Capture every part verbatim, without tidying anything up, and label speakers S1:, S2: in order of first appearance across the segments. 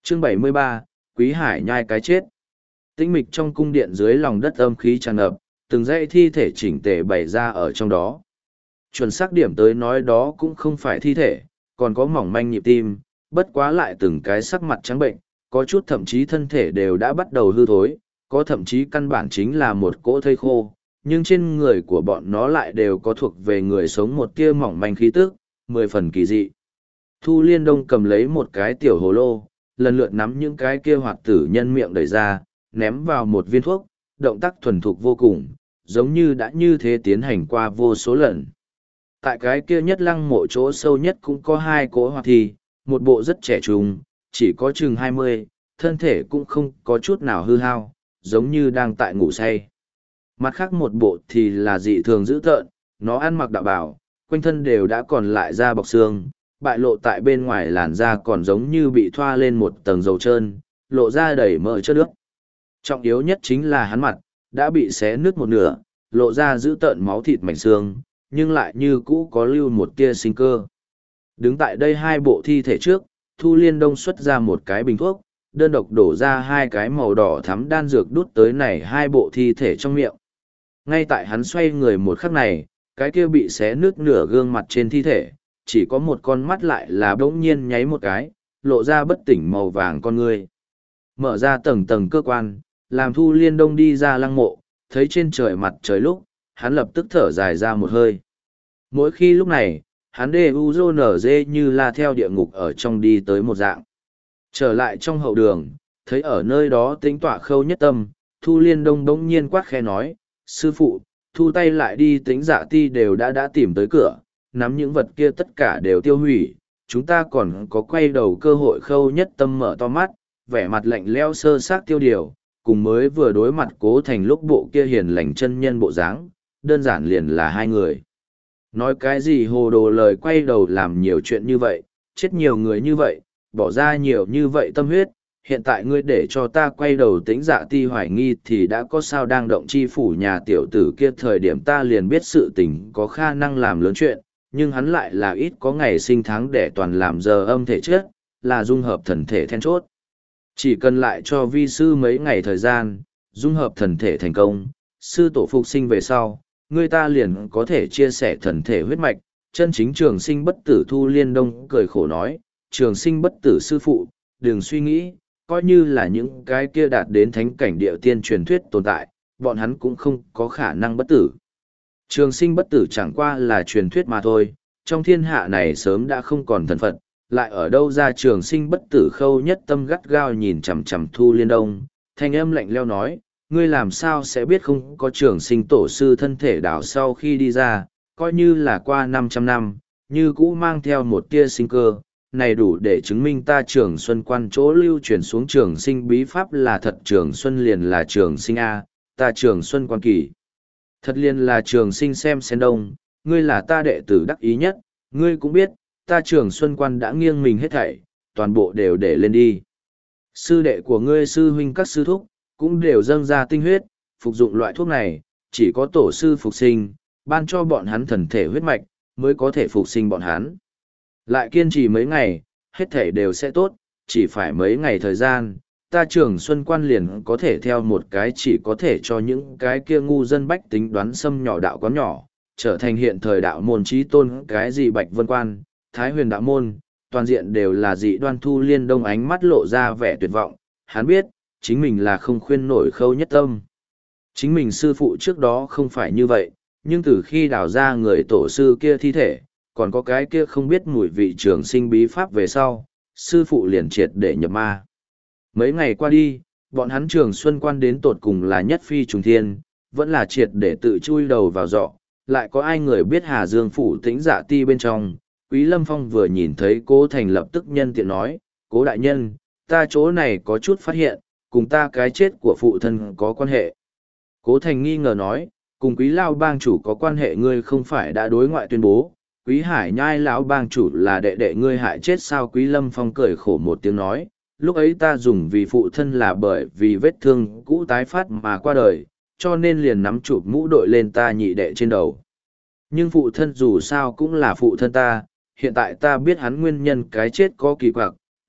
S1: Chương bảy mươi ba, Quý Hải nhai cái chết. Tĩnh mịch trong cung điện dưới lòng đất âm khí tràn ngập, từng dãy thi thể chỉnh tề bày ra ở trong đó. Chuẩn xác điểm tới nói đó cũng không phải thi thể, còn có mỏng manh nhịp tim, bất quá lại từng cái sắc mặt trắng bệnh, có chút thậm chí thân thể đều đã bắt đầu hư thối, có thậm chí căn bản chính là một cỗ thây khô, nhưng trên người của bọn nó lại đều có thuộc về người sống một tia mỏng manh khí tức, mười phần kỳ dị. Thu Liên Đông cầm lấy một cái tiểu hồ lô, lần lượt nắm những cái kia hoạt tử nhân miệng đẩy ra, ném vào một viên thuốc, động tác thuần thục vô cùng, giống như đã như thế tiến hành qua vô số lần. Tại cái kia nhất lăng mộ chỗ sâu nhất cũng có hai cỗ hoạt thi, một bộ rất trẻ trung, chỉ có chừng hai mươi, thân thể cũng không có chút nào hư hao, giống như đang tại ngủ say. Mặt khác một bộ thì là dị thường dữ tợn, nó ăn mặc đạo bào, quanh thân đều đã còn lại da bọc xương, bại lộ tại bên ngoài làn da còn giống như bị thoa lên một tầng dầu trơn, lộ ra đầy mỡ chất nước. Trọng yếu nhất chính là hắn mặt, đã bị xé nứt một nửa, lộ ra dữ tợn máu thịt mảnh xương, nhưng lại như cũ có lưu một tia sinh cơ. Đứng tại đây hai bộ thi thể trước, Thu Liên Đông xuất ra một cái bình thuốc, đơn độc đổ ra hai cái màu đỏ thắm đan dược đút tới này hai bộ thi thể trong miệng. Ngay tại hắn xoay người một khắc này, cái kia bị xé nứt nửa gương mặt trên thi thể, chỉ có một con mắt lại là bỗng nhiên nháy một cái, lộ ra bất tỉnh màu vàng con người. Mở ra tầng tầng cơ quan, làm Thu Liên Đông đi ra lăng mộ, thấy trên trời mặt trời lúc, hắn lập tức thở dài ra một hơi. Mỗi khi lúc này, hắn đê u dô nở dê như là theo địa ngục ở trong đi tới một dạng. Trở lại trong hậu đường, thấy ở nơi đó tính tọa Khâu Nhất Tâm, Thu Liên Đông bỗng nhiên quát khe nói, sư phụ, thu tay lại đi, tính dạ ti đều đã đã tìm tới cửa, nắm những vật kia tất cả đều tiêu hủy, chúng ta còn có quay đầu cơ hội. Khâu Nhất Tâm mở to mắt, vẻ mặt lạnh lẽo sơ xác tiêu điều, cùng mới vừa đối mặt Cố Thành lúc bộ kia hiền lành chân nhân bộ dáng, đơn giản liền là hai người. Nói cái gì hồ đồ lời, quay đầu làm nhiều chuyện như vậy, chết nhiều người như vậy, bỏ ra nhiều như vậy tâm huyết, hiện tại ngươi để cho ta quay đầu tính dạ ti hoài nghi thì đã có sao đang động chi phủ nhà tiểu tử kia. Thời điểm ta liền biết sự tình có khả năng làm lớn chuyện, nhưng hắn lại là ít có ngày sinh tháng để toàn làm giờ âm thể chất, là dung hợp thần thể then chốt. Chỉ cần lại cho vi sư mấy ngày thời gian, dung hợp thần thể thành công, sư tổ phục sinh về sau, người ta liền có thể chia sẻ thần thể huyết mạch, chân chính trường sinh bất tử. Thu Liên Đông cười khổ nói, trường sinh bất tử sư phụ, đừng suy nghĩ, coi như là những cái kia đạt đến thánh cảnh địa tiên truyền thuyết tồn tại, bọn hắn cũng không có khả năng bất tử. Trường sinh bất tử chẳng qua là truyền thuyết mà thôi, trong thiên hạ này sớm đã không còn thần Phật, lại ở đâu ra trường sinh bất tử. Khâu Nhất Tâm gắt gao nhìn chằm chằm Thu Liên Đông, thanh âm lạnh leo nói, ngươi làm sao sẽ biết không có trường sinh tổ sư thân thể đảo sau khi đi ra, coi như là qua năm trăm năm, như cũ mang theo một tia sinh cơ, này đủ để chứng minh ta Trường Xuân Quan chỗ lưu truyền xuống trường sinh bí pháp là thật. Trường Xuân liền là trường sinh A, ta Trường Xuân Quan kỳ thật liền là trường sinh xem sen đông, ngươi là ta đệ tử đắc ý nhất, ngươi cũng biết, ta Trường Xuân Quan đã nghiêng mình hết thảy, toàn bộ đều để lên đi. Sư đệ của ngươi, sư huynh các sư thúc, cũng đều dâng ra tinh huyết, phục dụng loại thuốc này, chỉ có tổ sư phục sinh, ban cho bọn hắn thần thể huyết mạch, mới có thể phục sinh bọn hắn. Lại kiên trì mấy ngày, hết thể đều sẽ tốt, chỉ phải mấy ngày thời gian, ta Trường Xuân Quan liền có thể theo một cái chỉ có thể cho những cái kia ngu dân bách tính đoán xâm nhỏ đạo quán nhỏ, trở thành hiện thời đạo môn chí tôn. Cái gì Bạch Vân Quan, Thái Huyền đạo môn, toàn diện đều là dị đoan. Thu Liên Đông ánh mắt lộ ra vẻ tuyệt vọng, hắn biết, chính mình là không khuyên nổi Khâu Nhất Tâm. Chính mình sư phụ trước đó không phải như vậy, nhưng từ khi đào ra người tổ sư kia thi thể, còn có cái kia không biết mùi vị trường sinh bí pháp về sau, sư phụ liền triệt để nhập ma. Mấy ngày qua đi, bọn hắn Trường Xuân Quan đến tột cùng là nhất phi trùng thiên, vẫn là triệt để tự chui đầu vào giọ. Lại có ai người biết Hà Dương phủ Tĩnh Dạ ti bên trong, Quý Lâm Phong vừa nhìn thấy Cố Thành lập tức nhân tiện nói, Cố đại nhân, ta chỗ này có chút phát hiện, cùng ta cái chết của phụ thân có quan hệ. Cố Thành nghi ngờ nói, cùng Quý Lao bang chủ có quan hệ, ngươi không phải đã đối ngoại tuyên bố, Quý Hải nhai lão bang chủ là đệ đệ ngươi hại chết sao? Quý Lâm Phong cười khổ một tiếng nói, lúc ấy ta dùng vì phụ thân là bởi vì vết thương cũ tái phát mà qua đời, cho nên liền nắm chụp mũ đội lên ta nhị đệ trên đầu. Nhưng phụ thân dù sao cũng là phụ thân ta, hiện tại ta biết hắn nguyên nhân cái chết có kỳ quặc,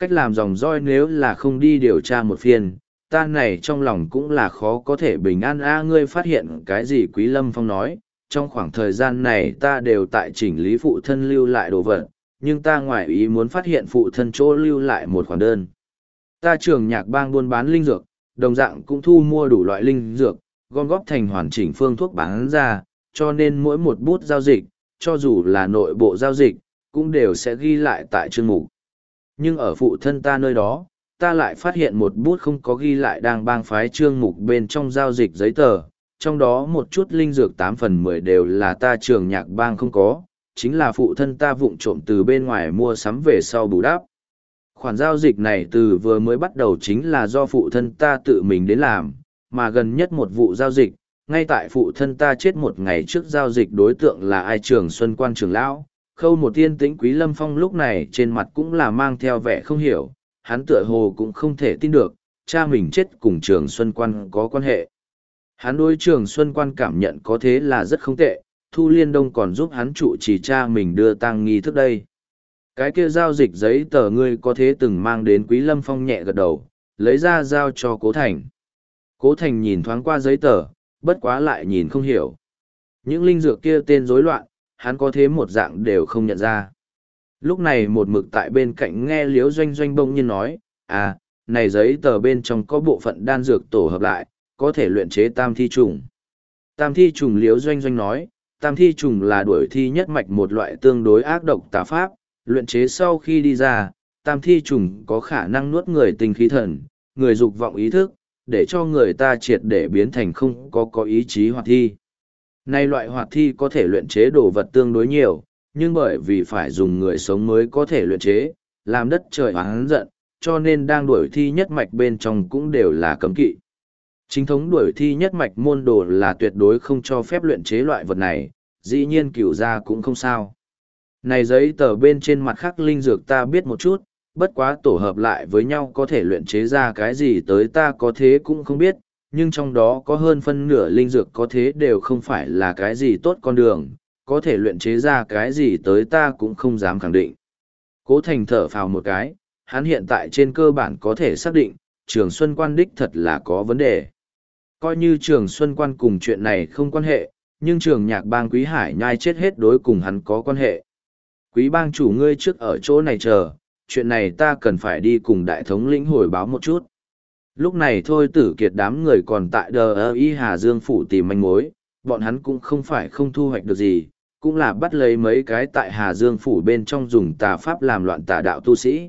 S1: cách làm dòng roi nếu là không đi điều tra một phiên, ta này trong lòng cũng là khó có thể bình an. A ngươi phát hiện cái gì? Quý Lâm Phong nói, trong khoảng thời gian này ta đều tại chỉnh lý phụ thân lưu lại đồ vật, nhưng ta ngoài ý muốn phát hiện phụ thân chỗ lưu lại một khoản đơn. Ta Trường Nhạc Bang buôn bán linh dược, đồng dạng cũng thu mua đủ loại linh dược, gom góp thành hoàn chỉnh phương thuốc bán ra, cho nên mỗi một bút giao dịch, cho dù là nội bộ giao dịch, cũng đều sẽ ghi lại tại chương mục. Nhưng ở phụ thân ta nơi đó, ta lại phát hiện một bút không có ghi lại đang bang phái chương mục bên trong giao dịch giấy tờ, trong đó một chút linh dược tám phần mười đều là ta Trường Nhạc Bang không có, chính là phụ thân ta vụng trộm từ bên ngoài mua sắm về sau bù đắp. Khoản giao dịch này từ vừa mới bắt đầu chính là do phụ thân ta tự mình đến làm, mà gần nhất một vụ giao dịch, ngay tại phụ thân ta chết một ngày trước giao dịch đối tượng là ai? Trường Xuân Quan trưởng lão. Khâu một tiên tĩnh. Quý Lâm Phong lúc này trên mặt cũng là mang theo vẻ không hiểu, hắn tựa hồ cũng không thể tin được, cha mình chết cùng Trường Xuân Quan có quan hệ. Hắn đối Trường Xuân Quan cảm nhận có thế là rất không tệ, Thu Liên Đông còn giúp hắn trụ trì cha mình đưa tang nghi thức đây. Cái kia giao dịch giấy tờ ngươi có thế từng mang đến? Quý Lâm Phong nhẹ gật đầu, lấy ra giao cho Cố Thành. Cố Thành nhìn thoáng qua giấy tờ, bất quá lại nhìn không hiểu. Những linh dược kia tên rối loạn, hắn có thế một dạng đều không nhận ra. Lúc này một mực tại bên cạnh nghe Liễu Doanh Doanh bỗng nhiên nói, à, này giấy tờ bên trong có bộ phận đan dược tổ hợp lại, có thể luyện chế tam thi trùng. Tam thi trùng? Liễu Doanh Doanh nói, tam thi trùng là đuổi thi nhất mạch một loại tương đối ác độc tà pháp, luyện chế sau khi đi ra, tam thi trùng có khả năng nuốt người tinh khí thần, người dục vọng ý thức, để cho người ta triệt để biến thành không có có ý chí hoạt thi. Nay loại hoạt thi có thể luyện chế đồ vật tương đối nhiều, nhưng bởi vì phải dùng người sống mới có thể luyện chế, làm đất trời oán giận, cho nên đang đuổi thi nhất mạch bên trong cũng đều là cấm kỵ. Chính thống đuổi thi nhất mạch môn đồ là tuyệt đối không cho phép luyện chế loại vật này, dĩ nhiên cửu gia cũng không sao. Này giấy tờ bên trên mặt khắc linh dược ta biết một chút, bất quá tổ hợp lại với nhau có thể luyện chế ra cái gì tới ta có thế cũng không biết, nhưng trong đó có hơn phân nửa linh dược có thế đều không phải là cái gì tốt con đường, có thể luyện chế ra cái gì tới ta cũng không dám khẳng định. Cố Thành thở phào một cái, hắn hiện tại trên cơ bản có thể xác định, Trường Xuân Quan đích thật là có vấn đề. Coi như Trường Xuân Quan cùng chuyện này không quan hệ, nhưng Trường Nhạc Bang Quý Hải Nhai chết hết đối cùng hắn có quan hệ. Quý bang chủ ngươi trước ở chỗ này chờ, chuyện này ta cần phải đi cùng đại thống lĩnh hồi báo một chút. Lúc này thôi Tử Kiệt đám người còn tại đờ y Hà Dương Phủ tìm manh mối, bọn hắn cũng không phải không thu hoạch được gì, cũng là bắt lấy mấy cái tại Hà Dương Phủ bên trong dùng tà pháp làm loạn tà đạo tu sĩ.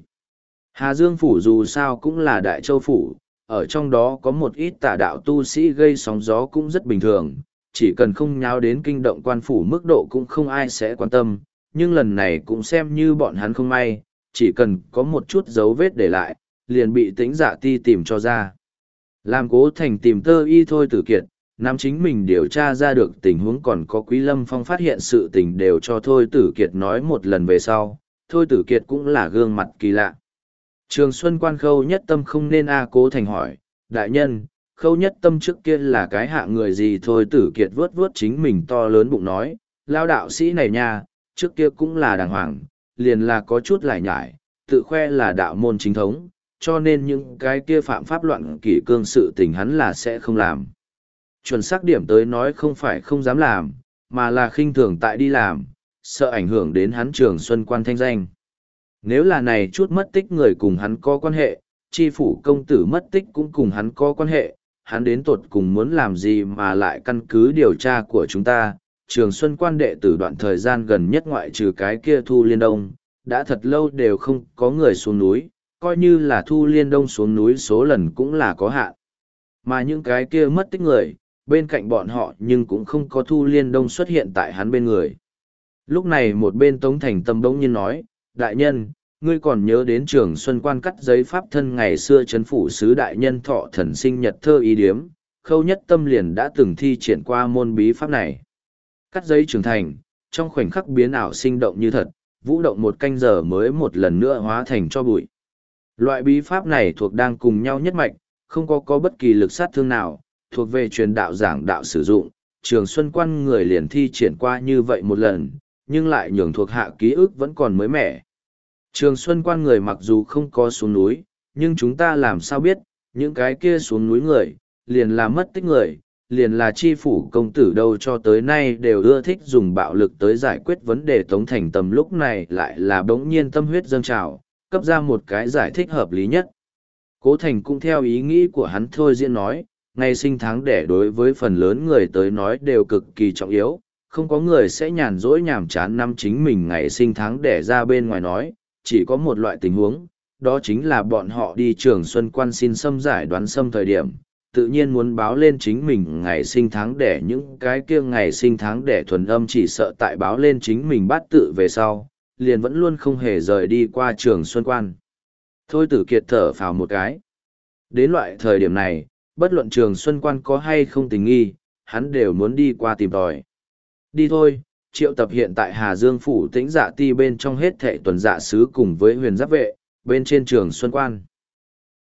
S1: Hà Dương Phủ dù sao cũng là Đại Châu Phủ, ở trong đó có một ít tà đạo tu sĩ gây sóng gió cũng rất bình thường, chỉ cần không nháo đến kinh động quan phủ mức độ cũng không ai sẽ quan tâm, nhưng lần này cũng xem như bọn hắn không may, chỉ cần có một chút dấu vết để lại, liền bị Tĩnh Dạ Ti tìm cho ra. Làm Cố Thành tìm Tơ Y thôi Tử Kiệt, nắm chính mình điều tra ra được tình huống còn có Quý Lâm Phong phát hiện sự tình đều cho Thôi Tử Kiệt nói một lần về sau, Thôi Tử Kiệt cũng là gương mặt kỳ lạ. Trường Xuân Quan Khâu Nhất Tâm không nên a? Cố Thành hỏi, đại nhân, Khâu Nhất Tâm trước kia là cái hạ người gì? Thôi Tử Kiệt vớt vớt chính mình to lớn bụng nói, lao đạo sĩ này nha, trước kia cũng là đàng hoàng, liền là có chút lải nhải, tự khoe là đạo môn chính thống, cho nên những cái kia phạm pháp loạn kỷ cương sự tình hắn là sẽ không làm. Chuẩn xác điểm tới nói không phải không dám làm, mà là khinh thường tại đi làm, sợ ảnh hưởng đến hắn Trường Xuân Quan thanh danh. Nếu là này chút mất tích người cùng hắn có quan hệ, chi phủ công tử mất tích cũng cùng hắn có quan hệ, hắn đến tột cùng muốn làm gì mà lại căn cứ điều tra của chúng ta. Trường Xuân Quan đệ tử đoạn thời gian gần nhất ngoại trừ cái kia Thu Liên Đông, đã thật lâu đều không có người xuống núi, coi như là Thu Liên Đông xuống núi số lần cũng là có hạn. Mà những cái kia mất tích người, bên cạnh bọn họ nhưng cũng không có Thu Liên Đông xuất hiện tại hắn bên người. Lúc này một bên Tống Thành Tâm bỗng nhiên nói, đại nhân, ngươi còn nhớ đến Trường Xuân Quan cắt giấy pháp thân ngày xưa trấn phủ sứ đại nhân thọ thần sinh nhật thơ ý điếm, Khâu Nhất Tâm liền đã từng thi triển qua môn bí pháp này. Cắt giấy trưởng thành, trong khoảnh khắc biến ảo sinh động như thật, vũ động một canh giờ mới một lần nữa hóa thành cho bụi. Loại bí pháp này thuộc đang cùng nhau nhất mạch, không có có bất kỳ lực sát thương nào, thuộc về truyền đạo giảng đạo sử dụng. Trường Xuân Quan người liền thi triển qua như vậy một lần, nhưng lại nhường thuộc hạ ký ức vẫn còn mới mẻ. Trường Xuân Quan người mặc dù không có xuống núi, nhưng chúng ta làm sao biết, những cái kia xuống núi người, liền là mất tích người, liền là chi phủ công tử đâu cho tới nay đều ưa thích dùng bạo lực tới giải quyết vấn đề Tống Thành Tầm lúc này lại là bỗng nhiên tâm huyết dâng trào, cấp ra một cái giải thích hợp lý nhất. Cố Thành cũng theo ý nghĩ của hắn thôi diễn nói, ngày sinh tháng đẻ đối với phần lớn người tới nói đều cực kỳ trọng yếu, không có người sẽ nhàn rỗi nhàm chán năm chính mình ngày sinh tháng đẻ ra bên ngoài nói, chỉ có một loại tình huống, đó chính là bọn họ đi Trường Xuân Quan xin xâm giải đoán xâm thời điểm, tự nhiên muốn báo lên chính mình ngày sinh tháng đẻ những cái kia ngày sinh tháng đẻ thuần âm chỉ sợ tại báo lên chính mình bát tự về sau, liền vẫn luôn không hề rời đi qua Trường Xuân Quan. Thôi Tử Kiệt thở phào một cái. Đến loại thời điểm này, bất luận Trường Xuân Quan có hay không tình nghi, hắn đều muốn đi qua tìm tòi. Đi thôi, triệu tập hiện tại Hà Dương Phủ Tĩnh Dạ Ti bên trong hết thệ tuần dạ sứ cùng với huyền giáp vệ, bên trên Trường Xuân Quan.